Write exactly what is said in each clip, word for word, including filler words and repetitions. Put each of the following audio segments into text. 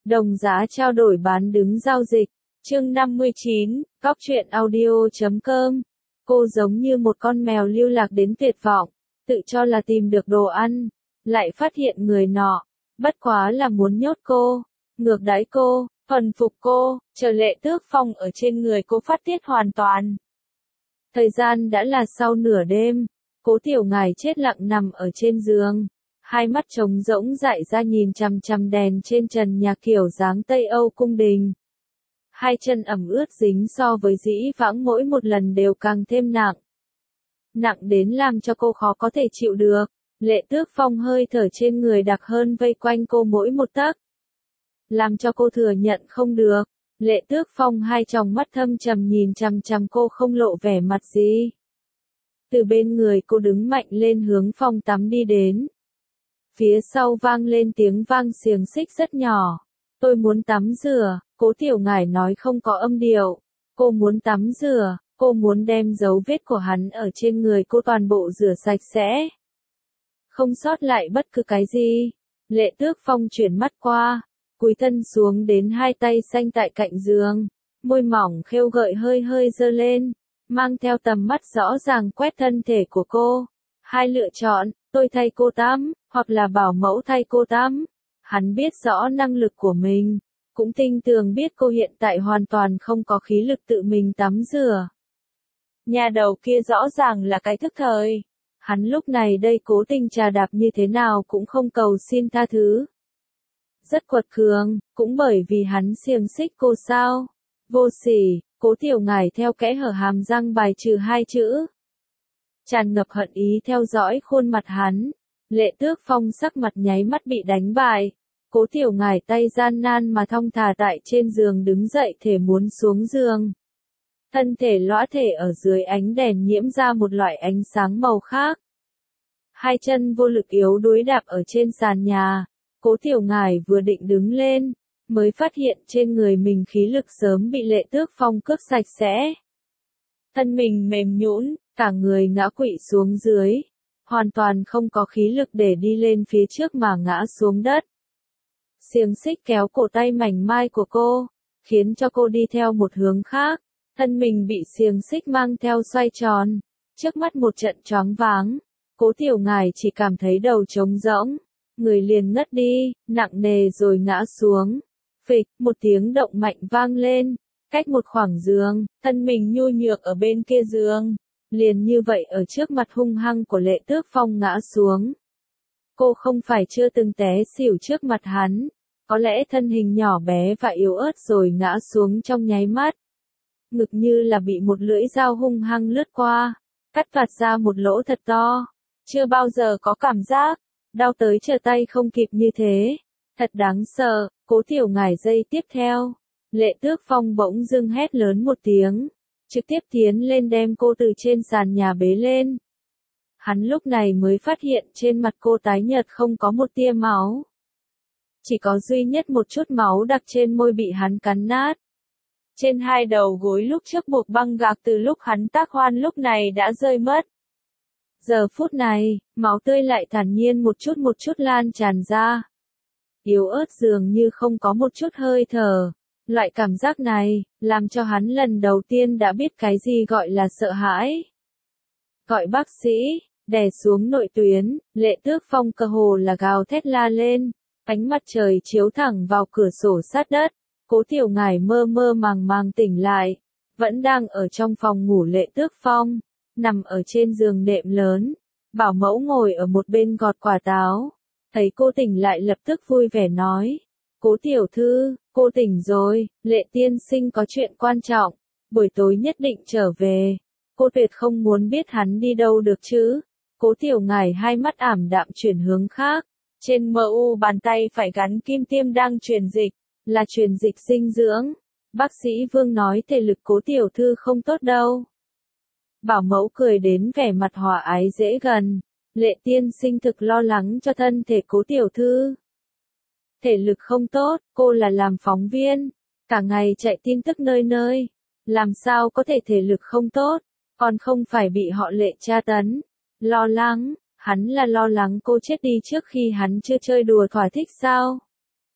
Đồng giá trao đổi bán đứng giao dịch. Chương năm mươi chín, Góc truyện audio chấm com. Cô giống như một con mèo lưu lạc đến tuyệt vọng, tự cho là tìm được đồ ăn, lại phát hiện người nọ, bất quá là muốn nhốt cô, ngược đãi cô, phần phục cô, chờ Lệ Tước Phong ở trên người cô phát tiết hoàn toàn. Thời gian đã là sau nửa đêm, Cố Tiểu Ngải chết lặng nằm ở trên giường, hai mắt trống rỗng dại ra nhìn chằm chằm đèn trên trần nhà kiểu dáng Tây Âu cung đình. Hai chân ẩm ướt dính so với dĩ vãng mỗi một lần đều càng thêm nặng. Nặng đến làm cho cô khó có thể chịu được, Lệ Tước Phong hơi thở trên người đặc hơn vây quanh cô mỗi một tấc. Làm cho cô thừa nhận không được, Lệ Tước Phong hai tròng mắt thâm trầm nhìn chằm chằm cô không lộ vẻ mặt gì. Từ bên người cô đứng mạnh lên hướng phòng tắm đi đến. Phía sau vang lên tiếng vang xiềng xích rất nhỏ. Tôi muốn tắm rửa, Cố Tiểu Ngải nói không có âm điệu. Cô muốn tắm rửa, cô muốn đem dấu vết của hắn ở trên người cô toàn bộ rửa sạch sẽ. Không sót lại bất cứ cái gì. Lệ Tước Phong chuyển mắt qua, cúi thân xuống đến hai tay xanh tại cạnh giường. Môi mỏng khêu gợi hơi hơi dơ lên, mang theo tầm mắt rõ ràng quét thân thể của cô. Hai lựa chọn, tôi thay cô tắm, hoặc là bảo mẫu thay cô tắm. Hắn biết rõ năng lực của mình, cũng tin tưởng biết cô hiện tại hoàn toàn không có khí lực tự mình tắm rửa. Nhà đầu kia rõ ràng là cái thức thời. Hắn lúc này đây cố tình trà đạp như thế nào cũng không cầu xin tha thứ. Rất quật cường, cũng bởi vì hắn xiềng xích cô sao. Vô sỉ, Cố Tiểu Ngải theo kẽ hở hàm răng bài trừ hai chữ. Tràn ngập hận ý theo dõi khuôn mặt hắn. Lệ Tước Phong sắc mặt nháy mắt bị đánh bại. Cố Tiểu Ngải tay gian nan mà thong thả tại trên giường đứng dậy thể muốn xuống giường. Thân thể lõa thể ở dưới ánh đèn nhiễm ra một loại ánh sáng màu khác. Hai chân vô lực yếu đuối đạp ở trên sàn nhà. Cố Tiểu Ngải vừa định đứng lên, mới phát hiện trên người mình khí lực sớm bị Lệ Tước Phong cướp sạch sẽ. Thân mình mềm nhũn, cả người ngã quỵ xuống dưới, hoàn toàn không có khí lực để đi lên phía trước mà ngã xuống đất. Xiềng xích kéo cổ tay mảnh mai của cô, khiến cho cô đi theo một hướng khác, thân mình bị xiềng xích mang theo xoay tròn, trước mắt một trận choáng váng, Cố Tiểu Ngải chỉ cảm thấy đầu trống rỗng, người liền ngất đi, nặng nề rồi ngã xuống. Phịch, một tiếng động mạnh vang lên, cách một khoảng giường, thân mình nhu nhược ở bên kia giường, liền như vậy ở trước mặt hung hăng của Lệ Tước Phong ngã xuống. Cô không phải chưa từng té xỉu trước mặt hắn, có lẽ thân hình nhỏ bé và yếu ớt rồi ngã xuống trong nháy mắt. Ngực như là bị một lưỡi dao hung hăng lướt qua, cắt vạt ra một lỗ thật to. Chưa bao giờ có cảm giác, đau tới trở tay không kịp như thế. Thật đáng sợ, Cố Tiểu Ngải giây tiếp theo. Lệ Tước Phong bỗng dưng hét lớn một tiếng, trực tiếp tiến lên đem cô từ trên sàn nhà bế lên. Hắn lúc này mới phát hiện trên mặt cô tái nhợt không có một tia máu. Chỉ có duy nhất một chút máu đặc trên môi bị hắn cắn nát. Trên hai đầu gối lúc trước buộc băng gạc từ lúc hắn tác hoan lúc này đã rơi mất. Giờ phút này, máu tươi lại thản nhiên một chút một chút lan tràn ra. Yếu ớt dường như không có một chút hơi thở. Loại cảm giác này, làm cho hắn lần đầu tiên đã biết cái gì gọi là sợ hãi. Gọi bác sĩ, đè xuống nội tuyến, Lệ Tước Phong cơ hồ là gào thét la lên. Ánh mặt trời chiếu thẳng vào cửa sổ sát đất. Cố Tiểu Ngải mơ mơ màng màng tỉnh lại. Vẫn đang ở trong phòng ngủ Lệ Tước Phong. Nằm ở trên giường nệm lớn. Bảo mẫu ngồi ở một bên gọt quả táo. Thấy cô tỉnh lại lập tức vui vẻ nói. Cố tiểu thư, cô tỉnh rồi, Lệ tiên sinh có chuyện quan trọng. Buổi tối nhất định trở về. Cô tuyệt không muốn biết hắn đi đâu được chứ. Cố Tiểu Ngải hai mắt ảm đạm chuyển hướng khác. Trên mờ u bàn tay phải gắn kim tiêm đang truyền dịch, là truyền dịch dinh dưỡng. Bác sĩ Vương nói thể lực Cố tiểu thư không tốt đâu. Bảo mẫu cười đến vẻ mặt hòa ái dễ gần. Lệ tiên sinh thực lo lắng cho thân thể Cố tiểu thư. Thể lực không tốt, cô là làm phóng viên, cả ngày chạy tin tức nơi nơi. Làm sao có thể thể lực không tốt, còn không phải bị họ Lệ tra tấn. Lo lắng. Hắn là lo lắng cô chết đi trước khi hắn chưa chơi đùa thỏa thích sao?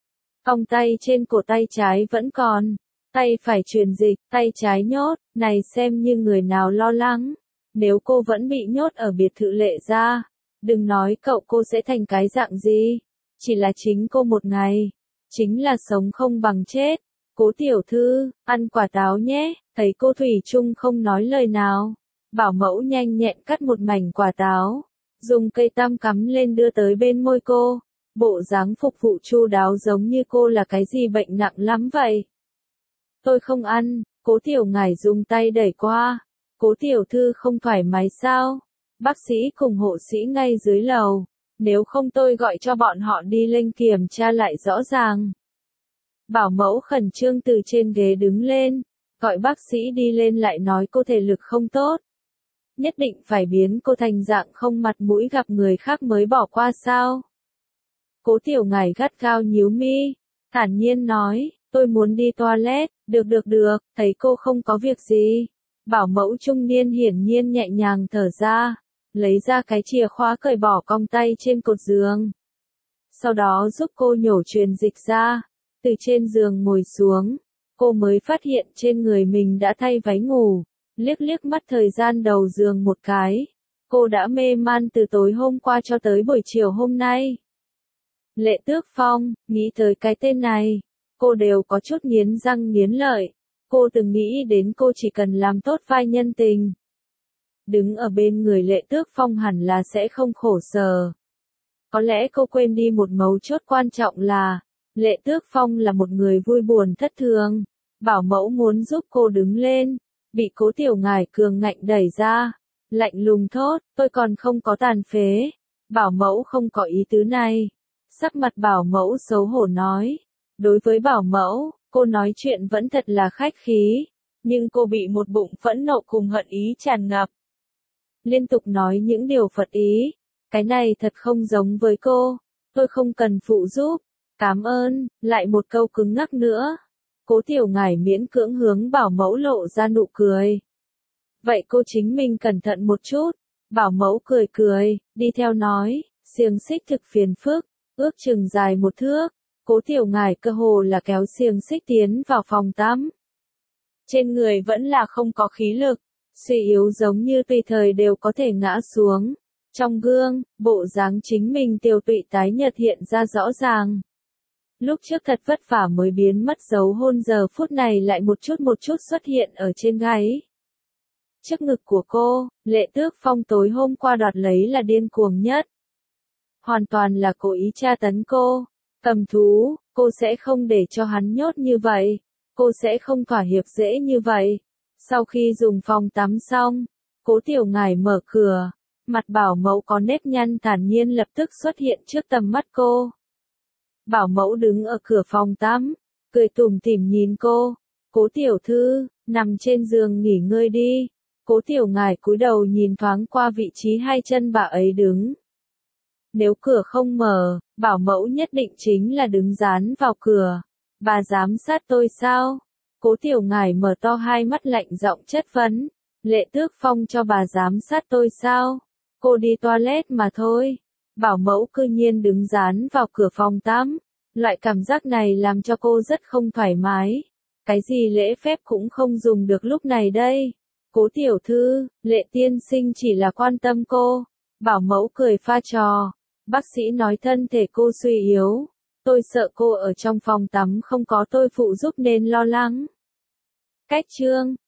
Cong tay trên cổ tay trái vẫn còn. Tay phải truyền dịch, tay trái nhốt, này xem như người nào lo lắng. Nếu cô vẫn bị nhốt ở biệt thự Lệ gia, đừng nói cậu cô sẽ thành cái dạng gì. Chỉ là chính cô một ngày, chính là sống không bằng chết. Cố tiểu thư, ăn quả táo nhé, thấy cô thủy chung không nói lời nào. Bảo mẫu nhanh nhẹn cắt một mảnh quả táo, dùng cây tăm cắm lên đưa tới bên môi cô. Bộ dáng phục vụ chu đáo giống như cô là cái gì bệnh nặng lắm vậy. Tôi không ăn, Cố tiểu ngải dùng tay đẩy qua. Cố tiểu thư không thoải mái sao? Bác sĩ cùng hộ sĩ ngay dưới lầu. Nếu không tôi gọi cho bọn họ đi lên kiểm tra lại rõ ràng. Bảo mẫu khẩn trương từ trên ghế đứng lên. Gọi bác sĩ đi lên lại nói cô thể lực không tốt. Nhất định phải biến cô thành dạng không mặt mũi gặp người khác mới bỏ qua sao? Cố tiểu ngải gắt gao nhíu mi. Thản nhiên nói, tôi muốn đi toilet. Được được được, thấy cô không có việc gì. Bảo mẫu trung niên hiển nhiên nhẹ nhàng thở ra. Lấy ra cái chìa khóa cởi bỏ cong tay trên cột giường. Sau đó giúp cô nhổ truyền dịch ra. Từ trên giường ngồi xuống. Cô mới phát hiện trên người mình đã thay váy ngủ. Liếc liếc mắt thời gian đầu giường một cái. Cô đã mê man từ tối hôm qua cho tới buổi chiều hôm nay. Lệ Tước Phong, nghĩ tới cái tên này. Cô đều có chút nghiến răng nghiến lợi. Cô từng nghĩ đến cô chỉ cần làm tốt vai nhân tình. Đứng ở bên người Lệ Tước Phong hẳn là sẽ không khổ sở. Có lẽ cô quên đi một mấu chốt quan trọng là, Lệ Tước Phong là một người vui buồn thất thường. Bảo mẫu muốn giúp cô đứng lên, bị Cố tiểu ngải cường ngạnh đẩy ra. Lạnh lùng thốt, tôi còn không có tàn phế. Bảo mẫu không có ý tứ này. Sắc mặt bảo mẫu xấu hổ nói. Đối với bảo mẫu, cô nói chuyện vẫn thật là khách khí. Nhưng cô bị một bụng phẫn nộ cùng hận ý tràn ngập. Liên tục nói những điều phật ý. Cái này thật không giống với cô. Tôi không cần phụ giúp. Cảm ơn, lại một câu cứng ngắc nữa. Cố tiểu ngải miễn cưỡng hướng bảo mẫu lộ ra nụ cười. Vậy cô chính mình cẩn thận một chút. Bảo mẫu cười cười, đi theo nói, xiềng xích thực phiền phức, ước chừng dài một thước. Cố tiểu ngải cơ hồ là kéo xiềng xích tiến vào phòng tắm. Trên người vẫn là không có khí lực, suy yếu giống như tùy thời đều có thể ngã xuống. Trong gương, bộ dáng chính mình tiều tụy tái nhợt hiện ra rõ ràng. Lúc trước thật vất vả mới biến mất dấu hôn giờ phút này lại một chút một chút xuất hiện ở trên gáy. Trước ngực của cô, Lệ Tước Phong tối hôm qua đoạt lấy là điên cuồng nhất. Hoàn toàn là cố ý tra tấn cô. Cầm thú, cô sẽ không để cho hắn nhốt như vậy. Cô sẽ không thỏa hiệp dễ như vậy. Sau khi dùng phòng tắm xong, Cố tiểu ngải mở cửa. Mặt bảo mẫu có nếp nhăn thản nhiên lập tức xuất hiện trước tầm mắt cô. Bảo mẫu đứng ở cửa phòng tắm, cười tủm tỉm nhìn cô. Cố tiểu thư, nằm trên giường nghỉ ngơi đi. Cố tiểu ngải cúi đầu nhìn thoáng qua vị trí hai chân bà ấy đứng. Nếu cửa không mở, bảo mẫu nhất định chính là đứng dán vào cửa. Bà giám sát tôi sao? Cố tiểu ngải mở to hai mắt lạnh giọng chất vấn. Lệ Tước Phong cho bà giám sát tôi sao? Cô đi toilet mà thôi. Bảo mẫu cư nhiên đứng dán vào cửa phòng tắm. Loại cảm giác này làm cho cô rất không thoải mái. Cái gì lễ phép cũng không dùng được lúc này đây. Cố tiểu thư, Lệ tiên sinh chỉ là quan tâm cô. Bảo mẫu cười pha trò. Bác sĩ nói thân thể cô suy yếu. Tôi sợ cô ở trong phòng tắm không có tôi phụ giúp nên lo lắng. Cách chương